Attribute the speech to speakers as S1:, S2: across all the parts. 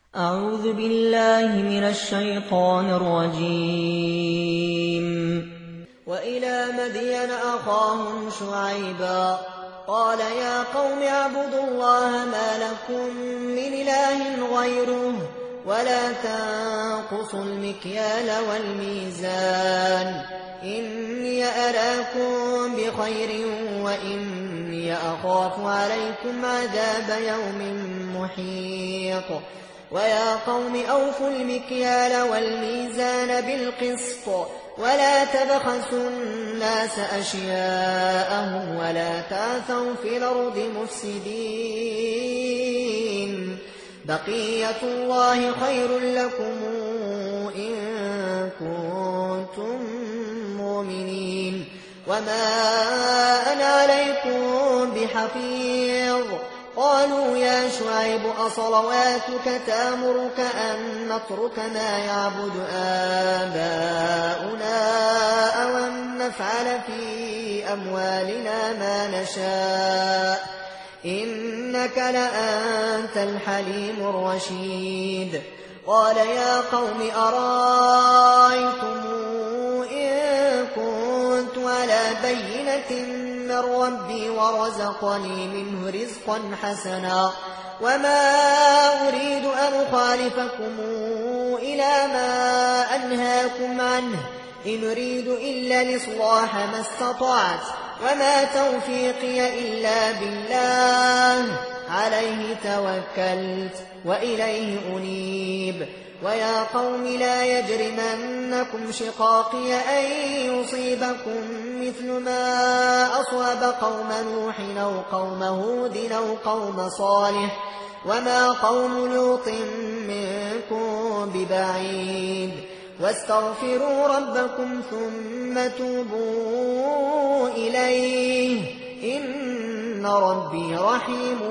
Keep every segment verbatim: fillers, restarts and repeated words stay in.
S1: أعوذ بالله من الشيطان الرجيم. وإلى مدين أخاهم شعيبا قال يا قوم اعبدوا الله ما لكم من إله غيره ولا تنقصوا المكيال والميزان إني أراكم بخير وإني أخاف عليكم عذاب يوم محيط. ويا قوم أوفوا المكيال والميزان بالقسط ولا تبخسوا الناس أشياءهم ولا تعثوا في الأرض مفسدين بقية الله خير لكم إن كنتم مؤمنين وما أنا عليكم بحفيظ. قالوا يا شعيب أصلواتك تأمرك أن نترك ما يعبد آباؤنا أو أن نفعل في أموالنا ما نشاء إنك لأنت الحليم الرشيد. قال يا قوم أرأيتم إن كنت على بينة من ربي ورزقني منه رزقا حسنا وما أريد أن أخالفكم إلى ما أنهاكم عنه إن أريد إلا الإصلاح ما استطعت وما توفيقي إلا بالله عليه توكلت وإليه أنيب. ويا قوم لا يجرمنكم شقاقي أن يصيبكم مثل ما أصاب قوم نوح أو قوم هود أو قوم صالح وما قوم لوط منكم ببعيد. واستغفروا ربكم ثم توبوا إليه إن ربي رحيم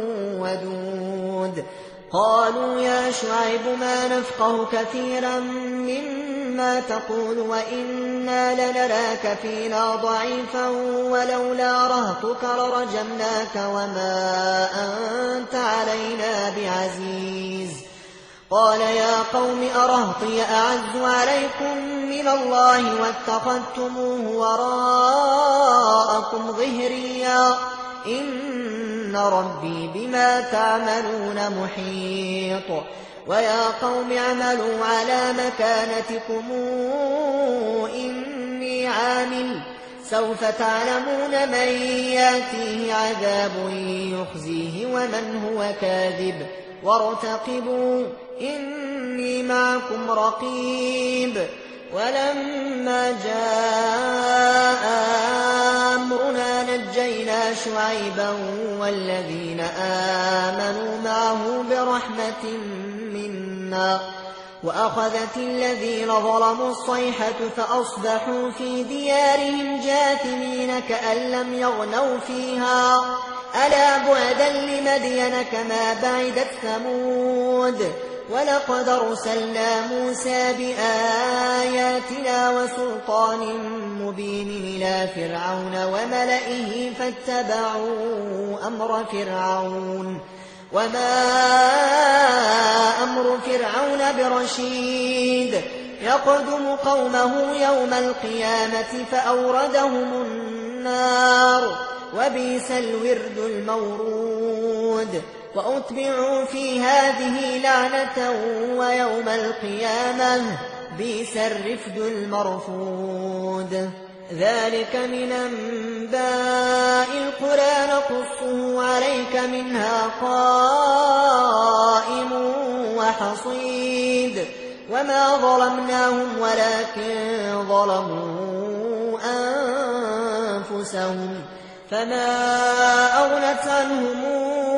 S1: ودود. قالوا يا شعيب ما نفقه كثيرا مما تقول وإنا لنراك فينا ضعيفا ولولا رهطك لرجمناك وما أنت علينا بعزيز. قال يا قوم أرهطي أعز عليكم من الله واتخذتموه وراءكم ظهريا إن ربي بما تعملون محيط. ويا قوم اعملوا على مكانتكم إني عامل سوف تعلمون من يأتيه عذاب يخزيه ومن هو كاذب وارتقبوا إني معكم رقيب. ولما جاء أمرنا نجينا شعيبا والذين آمنوا معه برحمة منا وأخذت الذين ظلموا الصيحة فأصبحوا في ديارهم جاثمين كأن لم يغنوا فيها ألا بعدا لمدين كما بعدت ثمود. ولقد أرسلنا موسى بآياتنا وسلطان مبين إلى فرعون وملئه فاتبعوا أمر فرعون وما أمر فرعون برشيد يقدم قومه يوم القيامة فأوردهم النار وبئس الورد المورود. وأتبعوا في هذه لعنة ويوم القيامة بئس الرفد المرفود. ذلك من أنباء القرى نقصه عليك منها قائم وحصيد. وما ظلمناهم ولكن ظلموا أنفسهم فما أغنت عنهم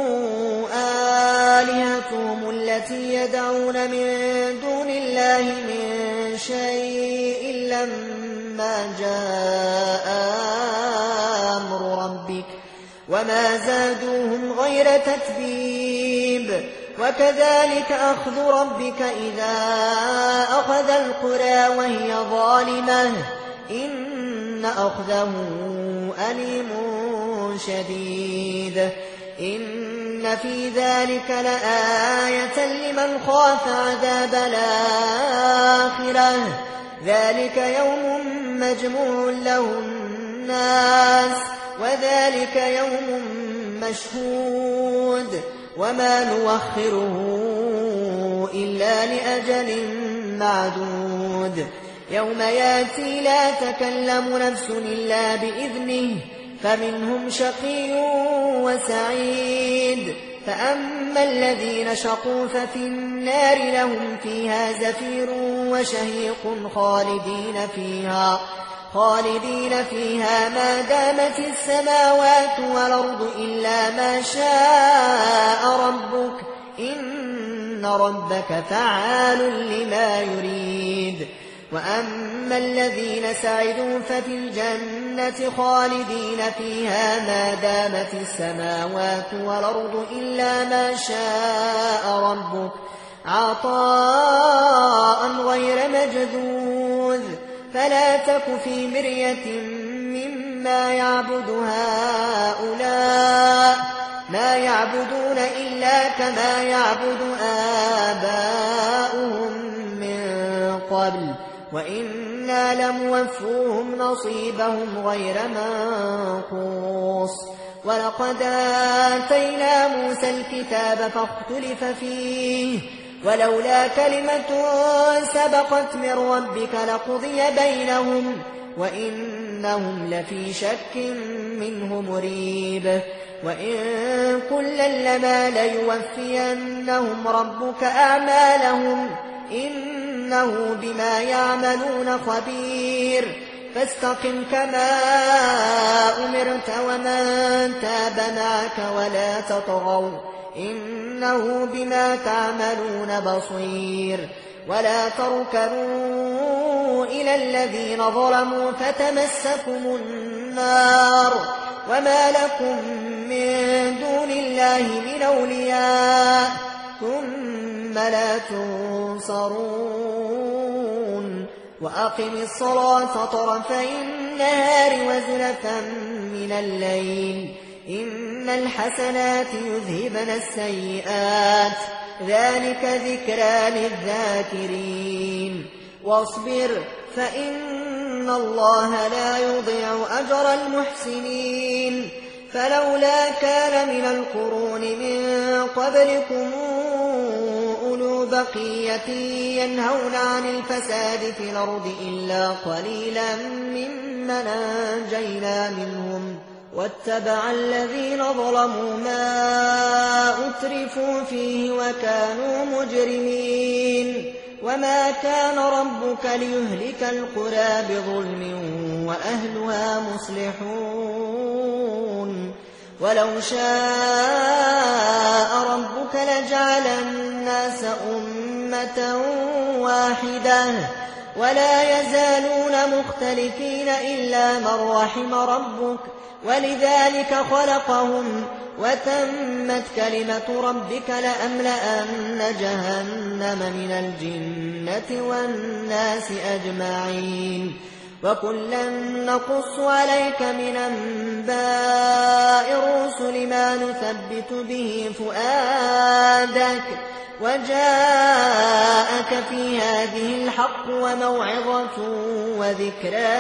S1: آلهتهم التي يدعون من دون الله من شيء لما جاء أمر ربك وما زادوهم غير تتبيب. وكذلك أخذ ربك إذا أخذ القرى وهي ظالمة إن أخذه أليم شديد. إن إن في ذلك لآية لمن خاف عذاب الآخرة ذلك يوم مجموع له الناس وذلك يوم مشهود وما نوخره إلا لأجل معدود يوم ياتي لا تكلم نفس إلا بإذنه فمنهم شقي وسعيد فأما الذين شقوا ففي النار لهم فيها زفير وشهيق خالدين فيها خالدين فيها ما دامت السماوات والأرض إلا ما شاء ربك إن ربك فعال لما يريد وأما الذين سعدوا ففي الجنة خالدين فيها ما دامت السماوات والأرض إلا ما شاء ربك عطاء غير مجذوذ فلا تك في مرية مما يعبد هؤلاء ما يعبدون إلا كما يعبد آباؤهم من قبل وإنا لموفوهم نصيبهم غير منقوص ولقد آتينا موسى الكتاب فاختلف فيه ولولا كلمة سبقت من ربك لقضي بينهم وإنهم لفي شك منه مريب وإن كلا لما ليوفينهم ربك أعمالهم إنه بما يعملون خبير فاستقم كما أمرت ومن تاب معك ولا تطغوا إنه بما تعملون بصير ولا تركنوا إلى الذين ظلموا فتمسكم النار وما لكم من دون الله من أولياء ثم لا تنصرون وأقم الصلاة طرفي النهار وزلفا من الليل إن الحسنات يذهبن السيئات ذلك ذكرى للذاكرين واصبر فإن الله لا يضيع أجر المحسنين فلولا كان من القرون من قبلكم أولو بقية ينهون عن الفساد في الأرض إلا قليلا ممن أنجينا منهم واتبع الذين ظلموا ما أترفوا فيه وكانوا مجرمين وما كان ربك ليهلك القرى بظلم وأهلها مصلحون ولو شاء ربك لجعل الناس أمة واحدة ولا يزالون مختلفين إلا من رحم ربك ولذلك خلقهم وتمت كلمة ربك لأملأن جهنم من الجنة والناس أجمعين وكلا نقص عليك من أنباء الرسل ما نثبت به فؤادك وجاءك في هذه الحق وموعظة وذكرى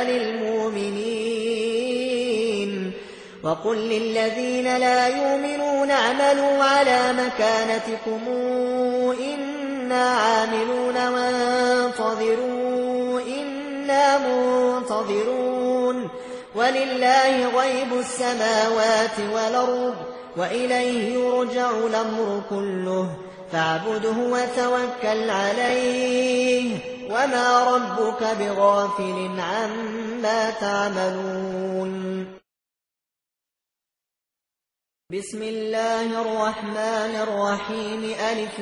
S1: للمؤمنين وقل للذين لا يؤمنون اعملوا على مكانتكم إنا عاملون وانتظروا إنا منتظرون ولله غيب السماوات والأرض وإليه يرجع الأمر كله فاعبده وتوكل عليه وما ربك بغافل عما تعملون بسم الله الرحمن الرحيم ألف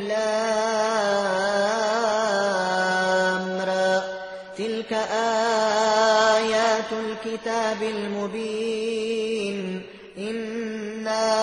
S1: لام را تلك آيات الكتاب المبين إنا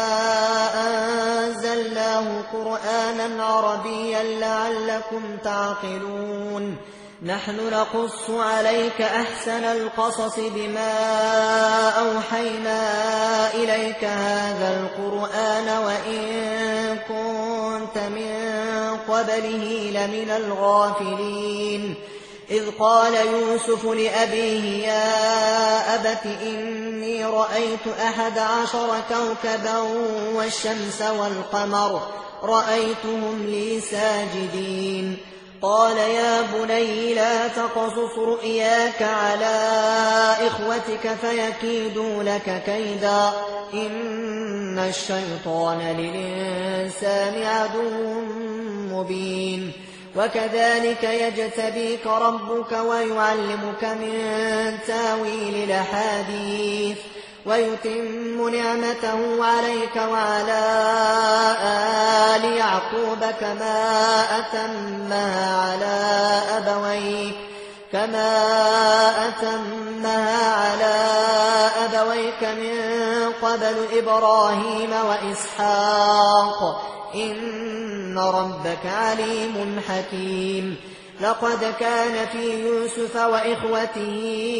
S1: أنزلناه قرآنا عربيا لعلكم تعقلون نحن نقص عليك أحسن القصص بما أوحينا إليك هذا القرآن وإن كنت من قبله لمن الغافلين إذ قال يوسف لأبيه يا أبت إني رأيت أحد عشر كوكبا والشمس والقمر رأيتهم لي ساجدين قال يا بني لا تقصص رؤياك على إخوتك فيكيدوا لك كيدا إن الشيطان للإنسان عدو مبين وكذلك يجتبيك ربك ويعلمك من تاويل الأحاديث ويتم نعمته عليك وعلى آل يعقوب كما أتمها على أبويك كما أتمها على أبويك من قبل إبراهيم وإسحاق إن ربك عليم حكيم لقد كان في يوسف وإخوته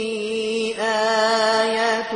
S1: آيات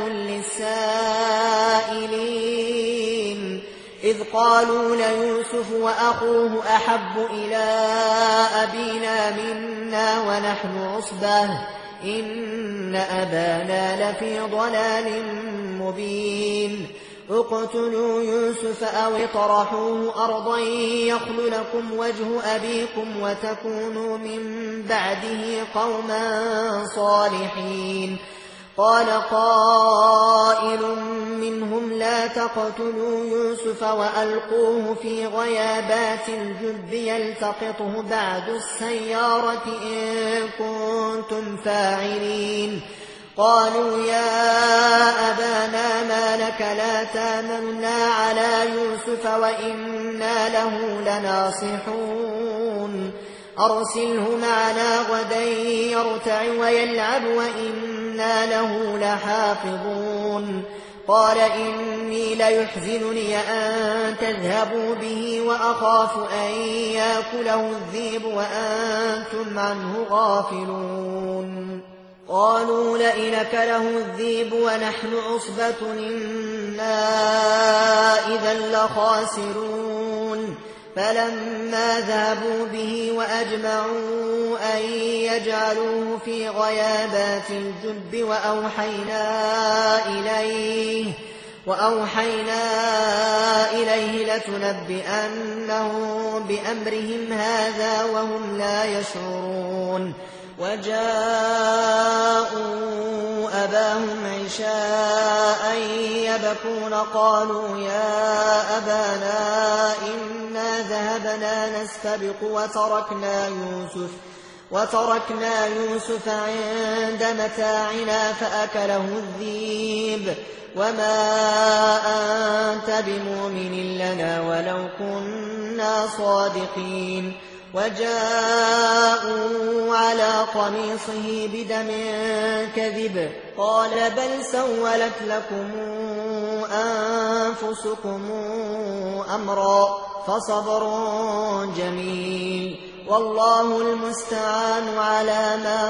S1: للسائلين إذ قالوا ليوسف وأخوه أحب إلى أبينا منا ونحن عصبة إن أبانا لفي ضلال مبين اقتلوا يوسف أو اطرحوه أرضا يخل لكم وجه أبيكم وتكونوا من بعده قوما صالحين قال قائل منهم لا تقتلوا يوسف وألقوه في غيابات الجب يلتقطه بعد السيارة إن كنتم فاعلين قالوا يا أبانا ما لك لا تامنا على يوسف وإنا له لناصحون أرسله معنا غدا يرتع ويلعب وإنا له لحافظون قال إني ليحزنني أن تذهبوا به وأخاف أن يأكله الذئب وأنتم عنه غافلون قالوا لئن أكله الذئب ونحن عصبة إنا إذا لخاسرون فلما ذهبوا به وأجمعوا أن يجعلوه في غيابات الجب وأوحينا إليه وأوحينا إليه لتنبئنهم بأمرهم هذا وهم لا يشعرون وجاءوا أباهم عشاء يبكون قالوا يا أبانا إنا ذهبنا نستبق وتركنا يوسف وتركنا يوسف عند متاعنا فأكله الذئب وما أنت بمؤمن لنا ولو كنا صادقين وجاءوا على قميصه بدم كذب قال بل سولت لكم أنفسكم أمرا فصبر جميل والله المستعان على ما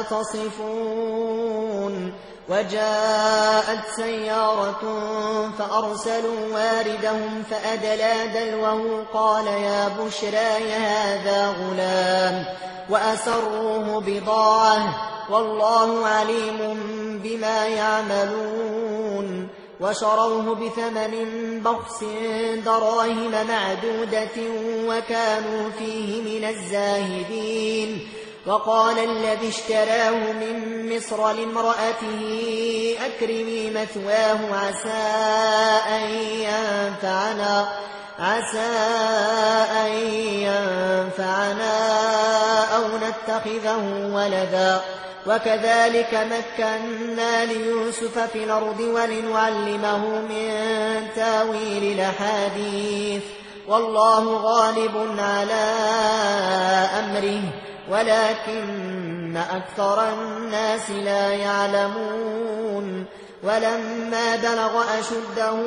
S1: تصفون وجاءت سيارة فأرسلوا واردهم فأدلى دلوه قال يا بشرى هذا غلام وأسروه بضاعة والله عليم بما يعملون وشروه بثمن بخس دراهم معدودة وكانوا فيه من الزاهدين وقال الذي اشتراه من مصر لامرأته أكرمي مثواه عسى أن ينفعنا عسى أن ينفعنا أو نتخذه ولدا وكذلك مكنا ليوسف في الأرض ولنعلمه من تاويل الأحاديث والله غالب على أمره ولكن أكثر الناس لا يعلمون ولما بلغ أشده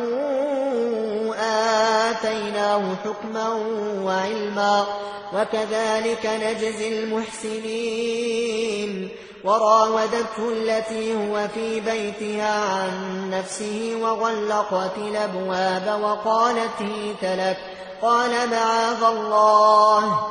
S1: آتيناه حكما وعلما وكذلك نجزي المحسنين. وراودته التي هو في بيتها عن نفسه وغلقت الأبواب وقالت هيت لك قال معاذ الله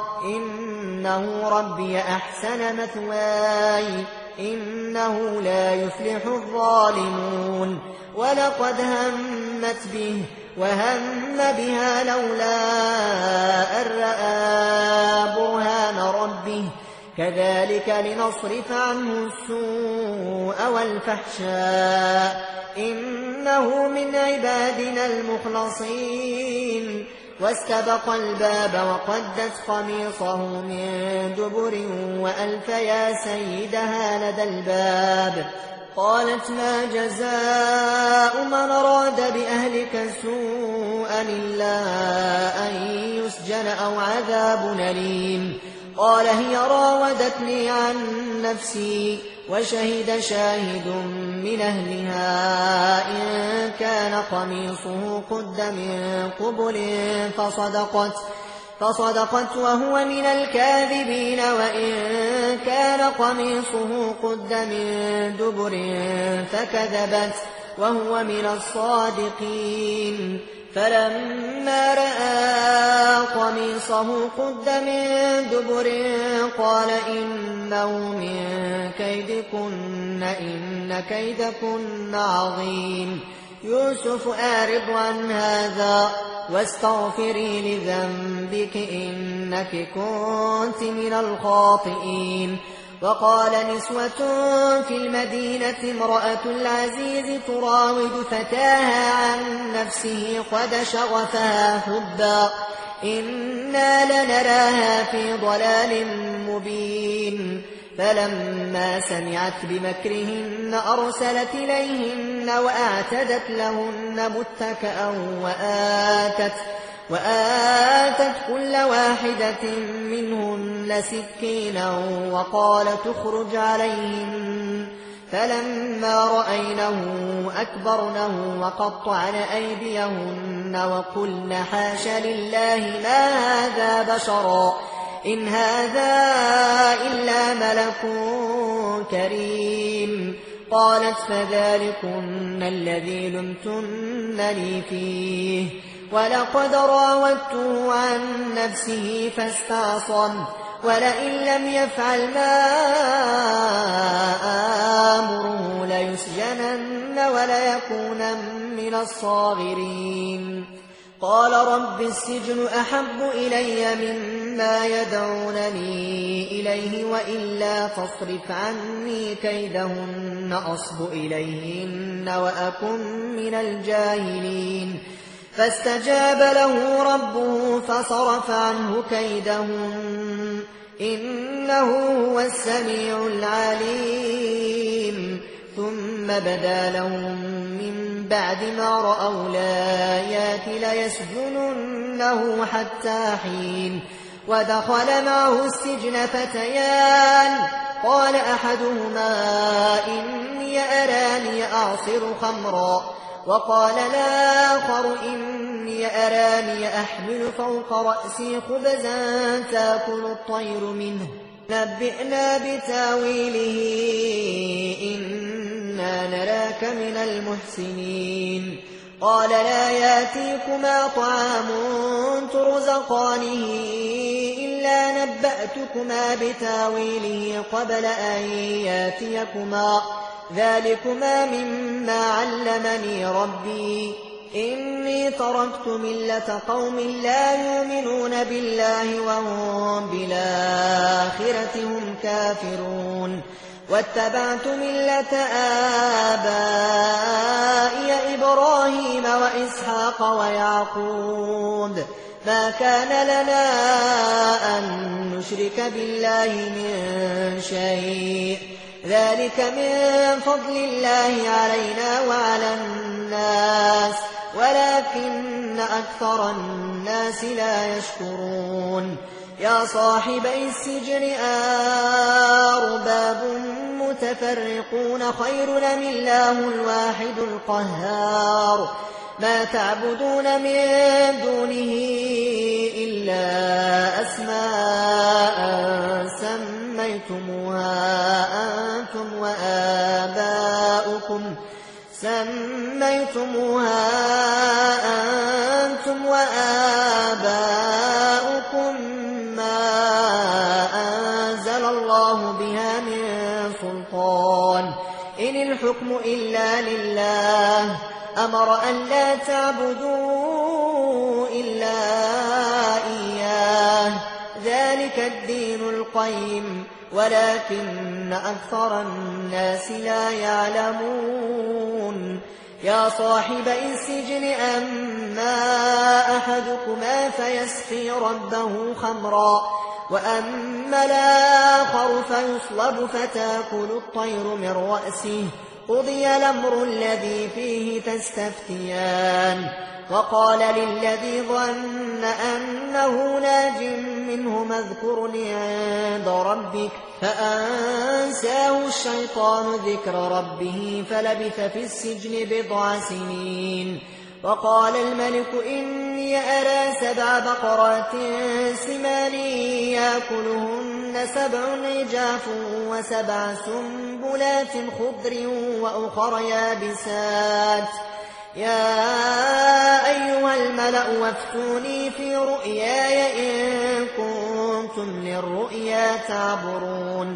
S1: إنه ربي أحسن مثواي إنه لا يفلح الظالمون. ولقد همت به وهم بها لولا أن رأى برهان ربه كذلك لنصرف عنه السوء والفحشاء إنه من عبادنا المخلصين. واستبق الباب وقدت قميصه من دبر وألف يا سيدها لدى الباب. قالت ما جزاء من أراد بأهلك سوءا إلا أن يسجن أو عذاب أليم. قال هي راودتني عن نفسي وشهد شاهد من أهلها إن كان قميصه قد من قبل فصدقت, فصدقت وهو من الكاذبين وإن كان قميصه قد من دبر فكذبت وهو من الصادقين. فلما رأى قميصه قد من دبر قال إنه من كيدكن إن كيدكن عظيم. يوسف أعرض عن هذا واستغفري لذنبك إنك كنت من الخاطئين. وقال نسوة في المدينة امرأة العزيز تراود فتاها عن نفسه قد شغفها حبا إنا لنراها في ضلال مبين. فلما سمعت بمكرهن أرسلت إليهن وأعتدت لهن متكأ وآتت, وآتت كل واحدة منهن سكينا وقال تخرج عليهن. فلما رأينه أكبرنه وقطعن أيديهن وقلن حاش لله ما هذا بشرا إن هذا إلا ملك كريم. قالت فذلكن الذي لمتنني فيه ولقد راودته عن نفسه فاستعصم ولئن لم يفعل ما آمره ليسجنن وليكونن من الصاغرين. قال رب السجن أحب إلي مما يدعونني إليه وإلا تصرف عني كيدهن أصب إليهن وأكن من الجاهلين. فاستجاب له ربه فصرف عنه كيدهن إنه هو السميع العليم. ثم بدا لهم من بعد ما رأوا الآيات ليسجننه حتى حين. ودخل معه السجن فتيان قال أحدهما إني أراني أعصر خمرا وقال الآخر إني أراني أحمل فوق رأسي خبزا تأكل الطير منه نبئنا بتاويله إنا نراك من المحسنين. قال لا ياتيكما طعام ترزقانه إلا نبأتكما بتاويله قبل أن ياتيكما ذلكما مما علمني ربي إني تركت ملة قوم لا يؤمنون بالله وهم بالآخرة هم كافرون. واتبعت ملة آبائي إبراهيم وإسحاق ويعقوب ما كان لنا أن نشرك بالله من شيء ذلك من فضل الله علينا وعلى الناس ولكن أكثر الناس لا يشكرون. يا صاحبي السجن أرباب متفرقون خير أم الله الواحد القهار ما تعبدون من دونه إلا أسماء سميتموها أنتم وآباؤكم سميتموها أنتم وآباؤكم ما أنزل الله بها من سلطان إن الحكم إلا لله أمر أن لا تعبدوا إلا إياه ذلك الدين القيم ولكن أكثر الناس لا يعلمون يا صاحبي السجن أما أحدكما فيسقي ربه خمرا وأما الآخر فيصلب فتأكل الطير من رأسه قضي الأمر الذي فيه تستفتيان وقال للذي ظن أنه ناج منه اذكرني عند ربك فأنساه الشيطان ذكر ربه فلبث في السجن بضع سنين وقال الملك إني أرى سبع بقرات سمان يأكلهن سبع عجاف وسبع سنبلات خضر وأخر يابسات يا أيها الملأ وافتوني في رؤياي إن كنتم للرؤيا تعبرون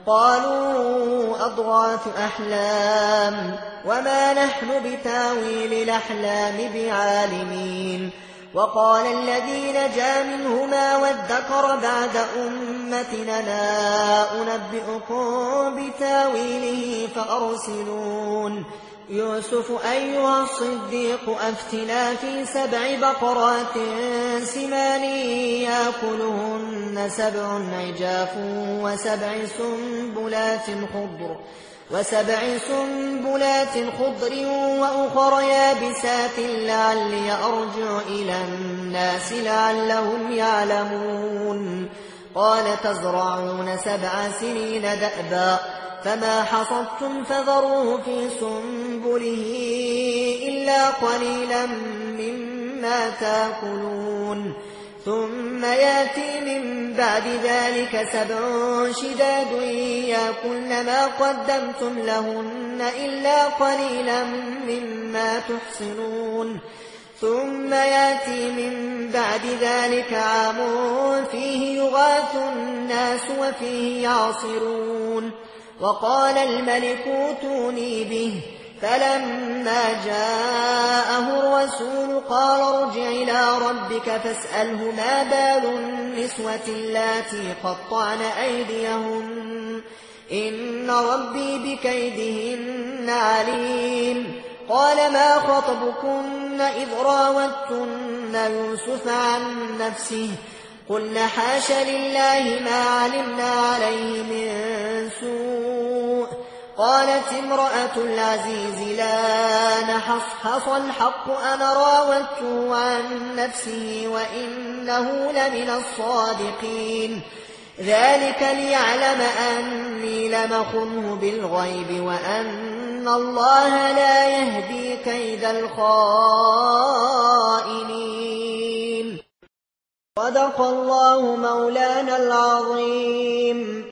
S1: قالوا أضغاث أحلام وما نحن بتاويل الأحلام بعالمين وقال الذي نجا منهما وادكر بعد أمتنا لا أنبئكم بتاويله فأرسلون يوسف أيها الصديق أفتنا في سبع بقرات سمان يأكلهن سبع عجاف وسبع سنبلات خضر وسبع سنبلات خضر وأخر يابسات لعلي أرجع إلى الناس لعلهم يعلمون قال تزرعون سبع سنين دأبا فما حصدتم فذروه في سنبله إلا قليلا مما تأكلون ثم يأتي من بعد ذلك سبع شداد يأكلن ما قدمتم لهن إلا قليلا مما تحصنون ثم يأتي من بعد ذلك عام فيه يغاث الناس وفيه يعصرون وقال الملك اوتوني به فلما جاءه الرسول قال ارجع إلى ربك فاسأله ما بال النسوة اللاتي قطعن أيديهن إن ربي بكيدهن عليم قال ما خطبكن إذ راوتن يوسف عن نفسه قلنا حاش لله ما علمنا عليه من سوء قالت امرأة العزيز لا نحصحص الحق أنا راودته عن نفسه وإنه لمن الصادقين ذلك ليعلم أني لم أخنه بالغيب وأن الله لا يهدي كيد الخائنين صدق الله مولانا العظيم.